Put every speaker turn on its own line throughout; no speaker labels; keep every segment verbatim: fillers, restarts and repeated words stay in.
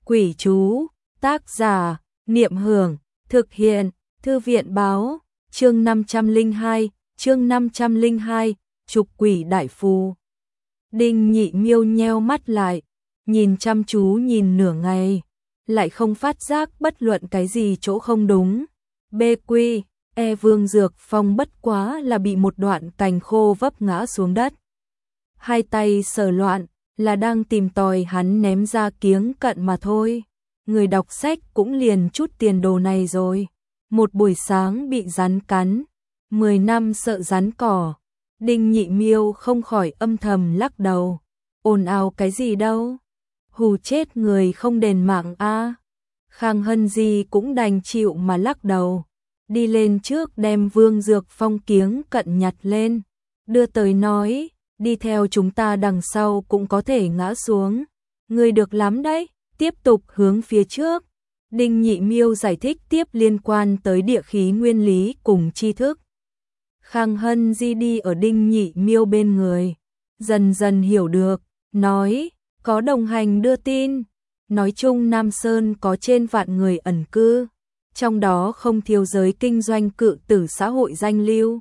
Quỷ chú, tác giả, Niệm Hưởng, thực hiện, Thư viện báo, chương năm trăm lẻ hai, chương năm trăm lẻ hai, trục quỷ đại phù. Đinh Nhị Miêu nheo mắt lại, nhìn chăm chú nhìn nửa ngày, lại không phát giác bất luận cái gì chỗ không đúng. Bê quy, e Vương Dược Phong bất quá là bị một đoạn cành khô vấp ngã xuống đất. Hai tay sờ loạn, là đang tìm tòi hắn ném ra kiếng cận mà thôi. Người đọc sách cũng liền chút tiền đồ này rồi. Một buổi sáng bị rắn cắn, mười năm sợ rắn cỏ. Đinh Nhị Miêu không khỏi âm thầm lắc đầu. Ồn ào cái gì đâu, hù chết người không đền mạng a. À. Khang Hân Di cũng đành chịu mà lắc đầu. Đi lên trước đem Vương Dược Phong kiếng cận nhặt lên, đưa tới nói, đi theo chúng ta đằng sau cũng có thể ngã xuống. Người được lắm đấy, tiếp tục hướng phía trước. Đinh Nhị Miêu giải thích tiếp liên quan tới địa khí nguyên lý cùng tri thức. Khang Hân Di đi ở Đinh Nhị Miêu bên người, dần dần hiểu được, nói, có đồng hành đưa tin. Nói chung Nam Sơn có trên vạn người ẩn cư, trong đó không thiếu giới kinh doanh cự tử xã hội danh lưu.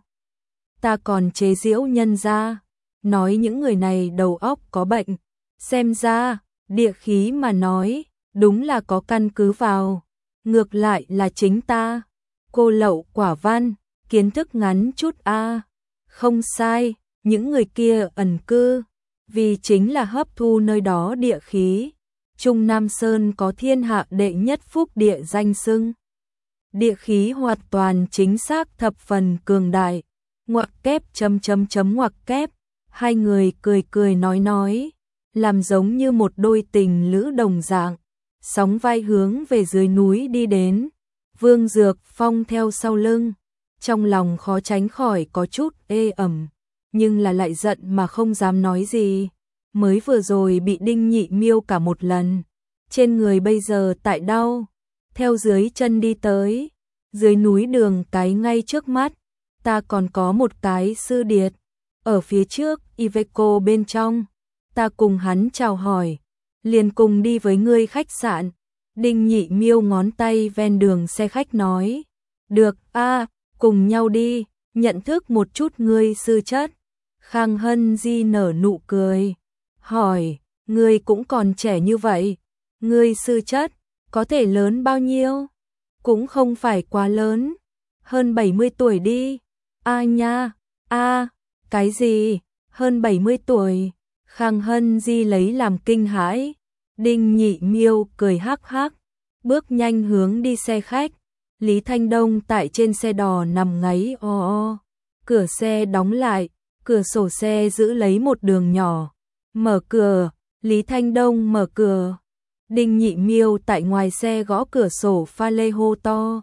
Ta còn chế giễu nhân ra, nói những người này đầu óc có bệnh. Xem ra, địa khí mà nói, đúng là có căn cứ vào. Ngược lại là chính ta, cô lậu quả văn, kiến thức ngắn chút a. À. Không sai, những người kia ẩn cư, vì chính là hấp thu nơi đó địa khí. Trung Nam Sơn có thiên hạ đệ nhất phúc địa danh xưng. Địa khí hoàn toàn chính xác thập phần cường đại. Ngoặc kép chấm chấm chấm ngoặc kép. Hai người cười cười nói nói, làm giống như một đôi tình lữ đồng dạng, sóng vai hướng về dưới núi đi đến. Vương Dược Phong theo sau lưng, trong lòng khó tránh khỏi có chút ê ẩm, nhưng là lại giận mà không dám nói gì. Mới vừa rồi bị Đinh Nhị Miêu cả một lần, trên người bây giờ tại đau, theo dưới chân đi tới, dưới núi đường cái ngay trước mắt, ta còn có một cái sư điệt, ở phía trước Iveco bên trong, ta cùng hắn chào hỏi, liền cùng đi với ngươi khách sạn. Đinh Nhị Miêu ngón tay ven đường xe khách nói, được a, à, cùng nhau đi, nhận thức một chút ngươi sư chất. Khang Hân Di nở nụ cười, hỏi, ngươi cũng còn trẻ như vậy, ngươi sư chất, có thể lớn bao nhiêu? Cũng không phải quá lớn, hơn bảy mươi tuổi đi. A à nha, a, à, cái gì, hơn bảy mươi tuổi? Khang Hân Di lấy làm kinh hãi. Đinh Nhị Miêu cười hắc hắc, bước nhanh hướng đi xe khách. Lý Thanh Đông tại trên xe đò nằm ngáy o o, cửa xe đóng lại, cửa sổ xe giữ lấy một đường nhỏ. Mở cửa, Lý Thanh Đông mở cửa. Đinh Nhị Miêu tại ngoài xe gõ cửa sổ pha lê hô to.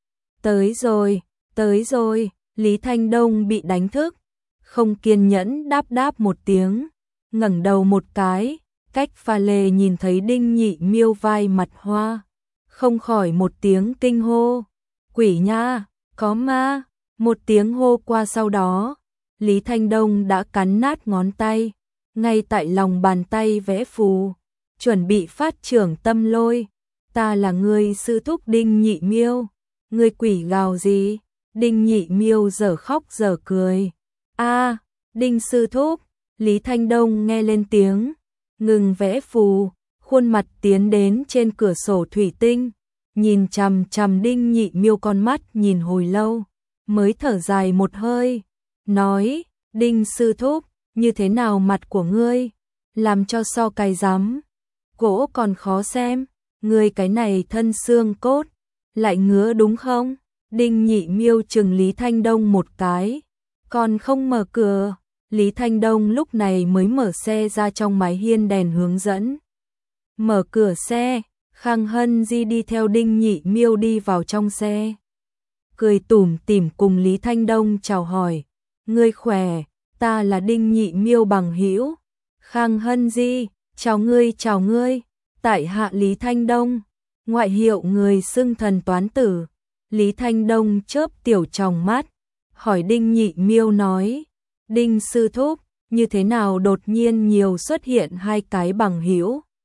Tới rồi, tới rồi. Lý Thanh Đông bị đánh thức, không kiên nhẫn đáp đáp một tiếng, ngẩng đầu một cái, cách pha lê nhìn thấy Đinh Nhị Miêu vai mặt hoa, không khỏi một tiếng kinh hô. Quỷ nha, có ma. Một tiếng hô qua sau đó, Lý Thanh Đông đã cắn nát ngón tay, ngay tại lòng bàn tay vẽ phù, chuẩn bị phát trưởng tâm lôi. Ta là người sư thúc Đinh Nhị Miêu, người quỷ gào gì? Đinh Nhị Miêu dở khóc dở cười. A, à, Đinh sư thúc. Lý Thanh Đông nghe lên tiếng, ngừng vẽ phù, khuôn mặt tiến đến trên cửa sổ thủy tinh, nhìn chằm chằm Đinh Nhị Miêu con mắt nhìn hồi lâu, mới thở dài một hơi, nói, Đinh sư thúc, như thế nào mặt của ngươi, làm cho so cay rắm, gỗ còn khó xem, ngươi cái này thân xương cốt, lại ngứa đúng không? Đinh Nhị Miêu chừng Lý Thanh Đông một cái, còn không mở cửa. Lý Thanh Đông lúc này mới mở xe ra trong mái hiên đèn hướng dẫn. Mở cửa xe, Khang Hân Di đi theo Đinh Nhị Miêu đi vào trong xe. Cười tủm tỉm cùng Lý Thanh Đông chào hỏi. Ngươi khỏe, ta là Đinh Nhị Miêu bằng hữu. Khang Hân Di, chào ngươi chào ngươi, tại hạ Lý Thanh Đông, ngoại hiệu người xưng thần toán tử. Lý Thanh Đông chớp tiểu tròng mắt, hỏi Đinh Nhị Miêu nói, Đinh sư thúc, như thế nào đột nhiên nhiều xuất hiện hai cái bằng hữu?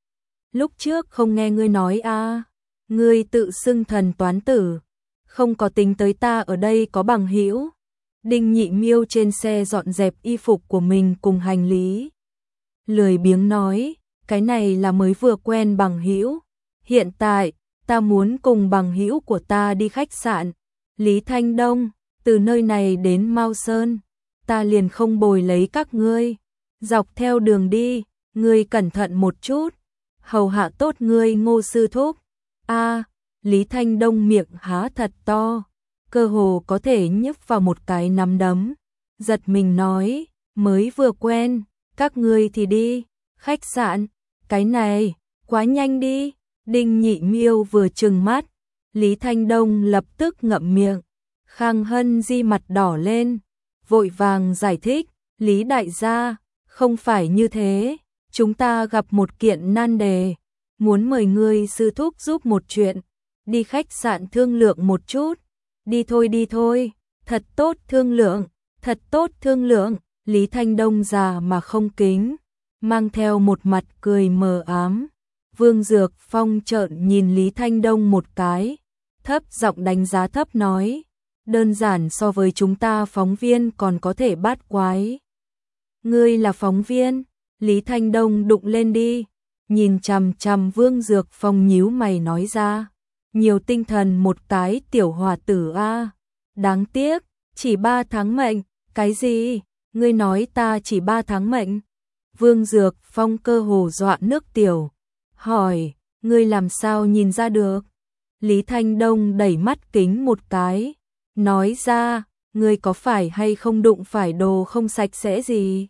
lúc trước không nghe ngươi nói a, à, ngươi tự xưng thần toán tử, không có tính tới ta ở đây có bằng hữu. Đinh Nhị Miêu trên xe dọn dẹp y phục của mình cùng hành lý. Lười biếng nói, cái này là mới vừa quen bằng hữu, hiện tại ta muốn cùng bằng hữu của ta đi khách sạn. Lý Thanh Đông, từ nơi này đến Mao Sơn, ta liền không bồi lấy các ngươi. Dọc theo đường đi, ngươi cẩn thận một chút, hầu hạ tốt ngươi Ngô sư thúc. A, Lý Thanh Đông miệng há thật to, cơ hồ có thể nhấp vào một cái nắm đấm. Giật mình nói, mới vừa quen, các ngươi thì đi, khách sạn, cái này, quá nhanh đi. Đinh Nhị Miêu vừa trừng mắt, Lý Thanh Đông lập tức ngậm miệng. Khang Hân Di mặt đỏ lên, vội vàng giải thích, Lý đại gia, không phải như thế, chúng ta gặp một kiện nan đề, muốn mời ngươi sư thúc giúp một chuyện, đi khách sạn thương lượng một chút. Đi thôi đi thôi, thật tốt thương lượng, thật tốt thương lượng. Lý Thanh Đông già mà không kính, mang theo một mặt cười mờ ám. Vương Dược Phong trợn nhìn Lý Thanh Đông một cái, thấp giọng đánh giá thấp nói, đơn giản so với chúng ta phóng viên còn có thể bát quái. Ngươi là phóng viên? Lý Thanh Đông đụng lên đi, nhìn chằm chằm Vương Dược Phong nhíu mày nói ra, nhiều tinh thần một cái tiểu hòa tử a, đáng tiếc, chỉ ba tháng mệnh. Cái gì? Ngươi nói ta chỉ ba tháng mệnh? Vương Dược Phong cơ hồ dọa nước tiểu, hỏi, ngươi làm sao nhìn ra được? Lý Thanh Đông đẩy mắt kính một cái, nói ra, ngươi có phải hay không đụng phải đồ không sạch sẽ gì?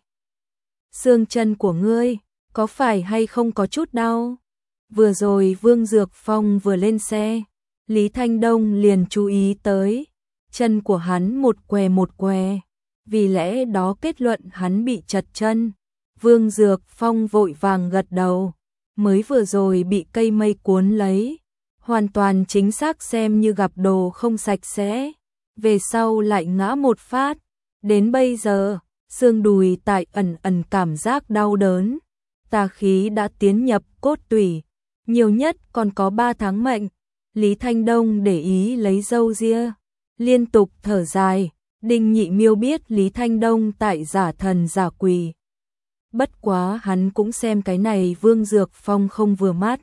Xương chân của ngươi, có phải hay không có chút đau? Vừa rồi Vương Dược Phong vừa lên xe, Lý Thanh Đông liền chú ý tới, chân của hắn một què một què, vì lẽ đó kết luận hắn bị trật chân. Vương Dược Phong vội vàng gật đầu, mới vừa rồi bị cây mây cuốn lấy, hoàn toàn chính xác xem như gặp đồ không sạch sẽ, về sau lại ngã một phát, đến bây giờ, xương đùi tại ẩn ẩn cảm giác đau đớn, tà khí đã tiến nhập cốt tủy, nhiều nhất còn có ba tháng mệnh. Lý Thanh Đông để ý lấy râu ria, liên tục thở dài. Đinh Nhị Miêu biết Lý Thanh Đông tại giả thần giả quỷ, bất quá hắn cũng xem cái này Vương Dược Phong không vừa mắt,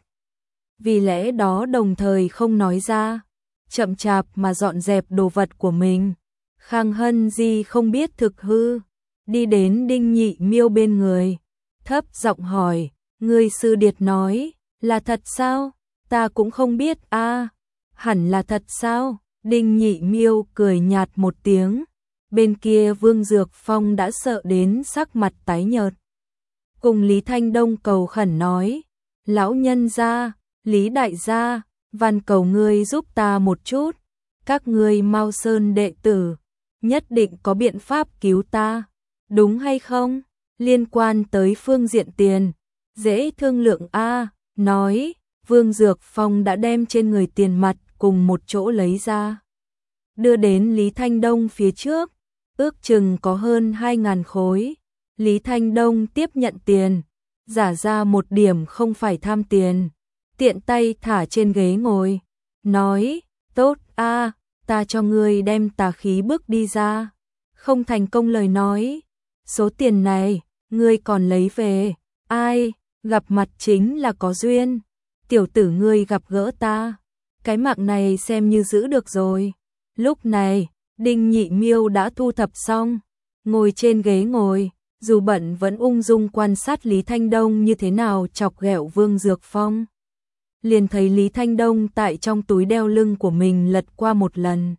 vì lẽ đó đồng thời không nói ra, chậm chạp mà dọn dẹp đồ vật của mình. Khang Hân Di không biết thực hư, đi đến Đinh Nhị Miêu bên người, thấp giọng hỏi, ngươi sư điệt nói, là thật sao? Ta cũng không biết a, à, hẳn là thật sao? Đinh Nhị Miêu cười nhạt một tiếng, bên kia Vương Dược Phong đã sợ đến sắc mặt tái nhợt. Cùng Lý Thanh Đông cầu khẩn nói, lão nhân gia, Lý đại gia, van cầu ngươi giúp ta một chút, các ngươi Mao Sơn đệ tử, nhất định có biện pháp cứu ta, đúng hay không? Liên quan tới phương diện tiền, dễ thương lượng a. Nói, Vương Dược Phong đã đem trên người tiền mặt cùng một chỗ lấy ra, đưa đến Lý Thanh Đông phía trước, ước chừng có hơn hai ngàn khối. Lý Thanh Đông tiếp nhận tiền, giả ra một điểm không phải tham tiền, tiện tay thả trên ghế ngồi, nói, tốt a, ta cho ngươi đem tà khí bước đi ra, không thành công lời nói, số tiền này, ngươi còn lấy về, ai, gặp mặt chính là có duyên, tiểu tử ngươi gặp gỡ ta, cái mạng này xem như giữ được rồi. Lúc này, Đinh Nhị Miêu đã thu thập xong, ngồi trên ghế ngồi, dù bận vẫn ung dung quan sát Lý Thanh Đông như thế nào chọc ghẹo Vương Dược Phong. Liền thấy Lý Thanh Đông tại trong túi đeo lưng của mình lật qua một lần,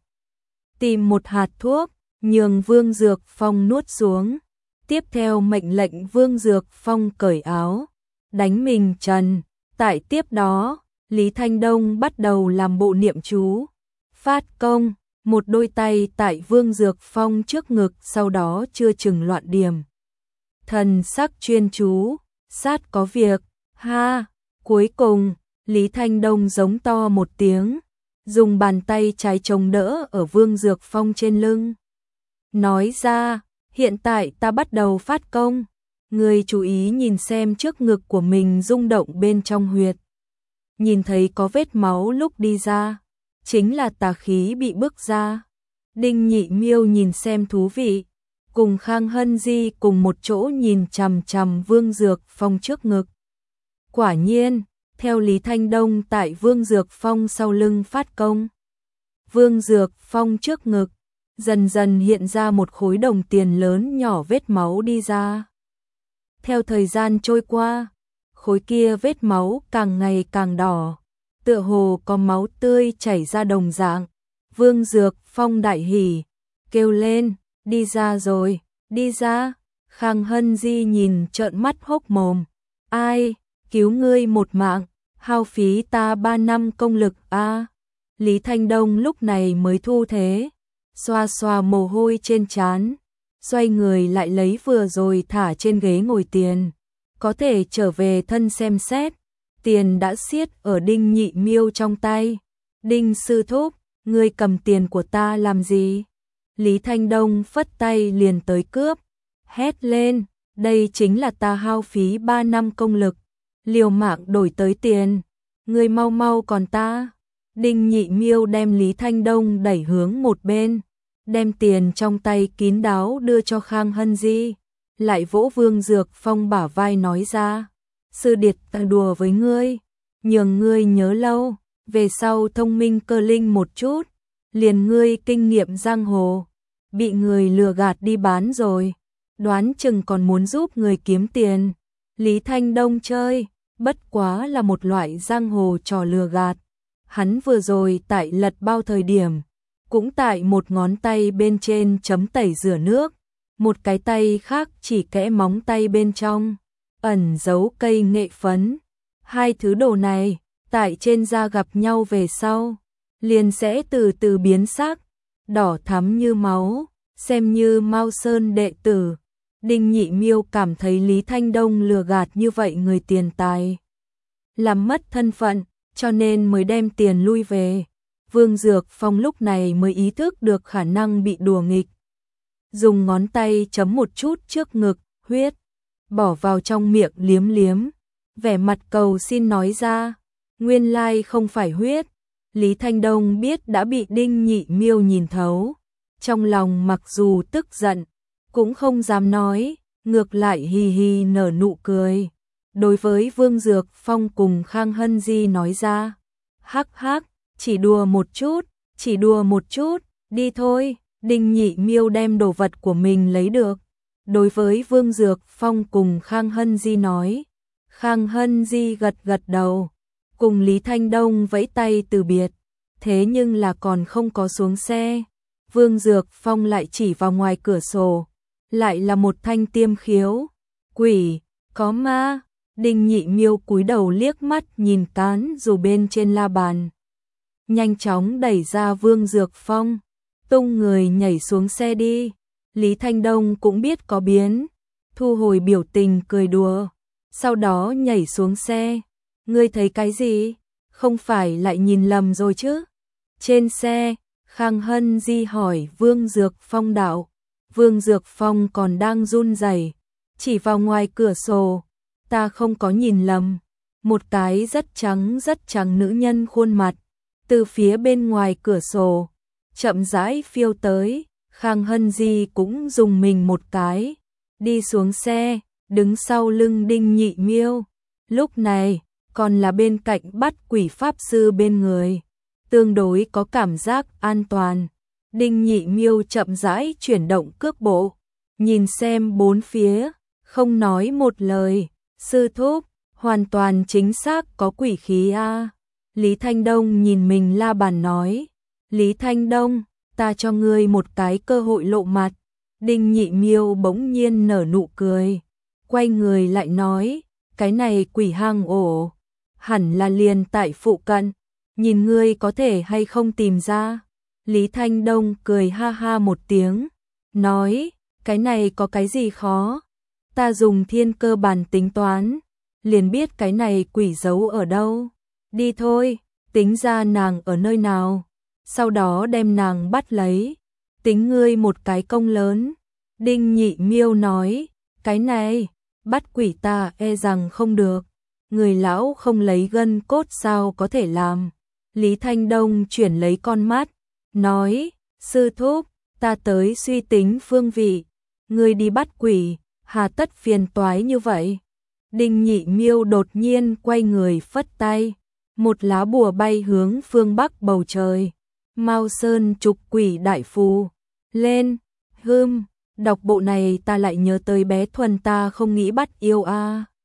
tìm một hạt thuốc, nhường Vương Dược Phong nuốt xuống, tiếp theo mệnh lệnh Vương Dược Phong cởi áo, đánh mình trần, tại tiếp đó, Lý Thanh Đông bắt đầu làm bộ niệm chú, phát công, một đôi tay tại Vương Dược Phong trước ngực, sau đó chưa chừng loạn điểm. Thần sắc chuyên chú, sát có việc, ha, cuối cùng, Lý Thanh Đông giống to một tiếng, dùng bàn tay trái chống đỡ ở Vương Dược Phong trên lưng. Nói ra, hiện tại ta bắt đầu phát công, Ngươi chú ý nhìn xem trước ngực của mình rung động bên trong huyệt. Nhìn thấy có vết máu lúc đi ra, chính là tà khí bị bức ra. Đinh Nhị Miêu nhìn xem thú vị, cùng Khang Hân Di cùng một chỗ nhìn chằm chằm Vương Dược Phong trước ngực. Quả nhiên, theo Lý Thanh Đông tại Vương Dược Phong sau lưng phát công. Vương Dược Phong trước ngực, dần dần hiện ra một khối đồng tiền lớn nhỏ vết máu đi ra. Theo thời gian trôi qua, khối kia vết máu càng ngày càng đỏ, tựa hồ có máu tươi chảy ra đồng dạng. Vương Dược Phong đại hỉ, kêu lên, đi ra rồi, đi ra. Khang Hân Di nhìn trợn mắt hốc mồm, ai, cứu ngươi một mạng, hao phí ta ba năm công lực a. À. Lý Thanh Đông lúc này mới thu thế, xoa xoa mồ hôi trên trán, xoay người lại lấy vừa rồi thả trên ghế ngồi tiền, có thể trở về thân xem xét. Tiền đã siết ở Đinh Nhị Miêu trong tay. Đinh sư thúc, ngươi cầm tiền của ta làm gì? Lý Thanh Đông phất tay liền tới cướp, hét lên, đây chính là ta hao phí ba năm công lực, liều mạng đổi tới tiền, ngươi mau mau còn ta. Đinh Nhị Miêu đem Lý Thanh Đông đẩy hướng một bên, đem tiền trong tay kín đáo đưa cho Khang Hân Di, lại vỗ Vương Dược Phong bả vai nói ra, sư điệt ta đùa với ngươi, nhường ngươi nhớ lâu, về sau thông minh cơ linh một chút, liền ngươi kinh nghiệm giang hồ, bị người lừa gạt đi bán rồi, đoán chừng còn muốn giúp người kiếm tiền. Lý Thanh Đông chơi, bất quá là một loại giang hồ trò lừa gạt. Hắn vừa rồi tại lật bao thời điểm, cũng tại một ngón tay bên trên chấm tẩy rửa nước, một cái tay khác chỉ kẽ móng tay bên trong, ẩn giấu cây nghệ phấn. Hai thứ đồ này, tại trên da gặp nhau về sau, liền sẽ từ từ biến sắc, đỏ thắm như máu, xem như Mao Sơn đệ tử. Đinh Nhị Miêu cảm thấy Lý Thanh Đông lừa gạt như vậy người tiền tài, làm mất thân phận, cho nên mới đem tiền lui về. Vương Dược Phong lúc này mới ý thức được khả năng bị đùa nghịch. Dùng ngón tay chấm một chút trước ngực, huyết, bỏ vào trong miệng liếm liếm, vẻ mặt cầu xin nói ra, nguyên lai không phải huyết. Lý Thanh Đông biết đã bị Đinh Nhị Miêu nhìn thấu, trong lòng mặc dù tức giận, cũng không dám nói, ngược lại hì hì nở nụ cười. Đối với Vương Dược Phong cùng Khang Hân Di nói ra, hắc hắc, chỉ đùa một chút, chỉ đùa một chút, đi thôi. Đinh Nhị Miêu đem đồ vật của mình lấy được, đối với Vương Dược Phong cùng Khang Hân Di nói. Khang Hân Di gật gật đầu, cùng Lý Thanh Đông vẫy tay từ biệt, thế nhưng là còn không có xuống xe. Vương Dược Phong lại chỉ vào ngoài cửa sổ, lại là một thanh tiêm khiếu. Quỷ, có ma. Đinh Nhị Miêu cúi đầu liếc mắt nhìn cán dù bên trên la bàn, nhanh chóng đẩy ra Vương Dược Phong, tung người nhảy xuống xe đi. Lý Thanh Đông cũng biết có biến, thu hồi biểu tình cười đùa, sau đó nhảy xuống xe. Ngươi thấy cái gì? Không phải lại nhìn lầm rồi chứ? Trên xe, Khang Hân Di hỏi Vương Dược Phong đạo. Vương Dược Phong còn đang run rẩy, chỉ vào ngoài cửa sổ. Ta không có nhìn lầm, một cái rất trắng rất trắng nữ nhân khuôn mặt, từ phía bên ngoài cửa sổ, chậm rãi phiêu tới. Khang Hân Di cũng dùng mình một cái, đi xuống xe, đứng sau lưng Đinh Nhị Miêu. Lúc này, còn là bên cạnh bắt quỷ pháp sư bên người, tương đối có cảm giác an toàn. Đinh Nhị Miêu chậm rãi chuyển động cước bộ, nhìn xem bốn phía, không nói một lời. Sư thúc, hoàn toàn chính xác có quỷ khí a. À. Lý Thanh Đông nhìn mình la bàn nói. Lý Thanh Đông, ta cho ngươi một cái cơ hội lộ mặt. Đinh Nhị Miêu bỗng nhiên nở nụ cười, quay người lại nói, cái này quỷ hang ổ, hẳn là liền tại phụ cận, nhìn ngươi có thể hay không tìm ra. Lý Thanh Đông cười ha ha một tiếng, nói, cái này có cái gì khó, ta dùng thiên cơ bản tính toán, liền biết cái này quỷ giấu ở đâu. Đi thôi, tính ra nàng ở nơi nào, sau đó đem nàng bắt lấy, tính ngươi một cái công lớn. Đinh Nhị Miêu nói, cái này, Bắt quỷ ta e rằng không được, người lão không lấy gân cốt sao có thể làm. Lý Thanh Đông chuyển lấy con mắt, nói, sư thúc, ta tới suy tính phương vị, người đi bắt quỷ, hà tất phiền toái như vậy. Đinh Nhị Miêu đột nhiên quay người phất tay, một lá bùa bay hướng phương bắc bầu trời. Mao Sơn trục quỷ đại phù, lên, hưm, đọc bộ này ta lại nhớ tới bé Thuần ta không nghĩ bắt yêu a. À.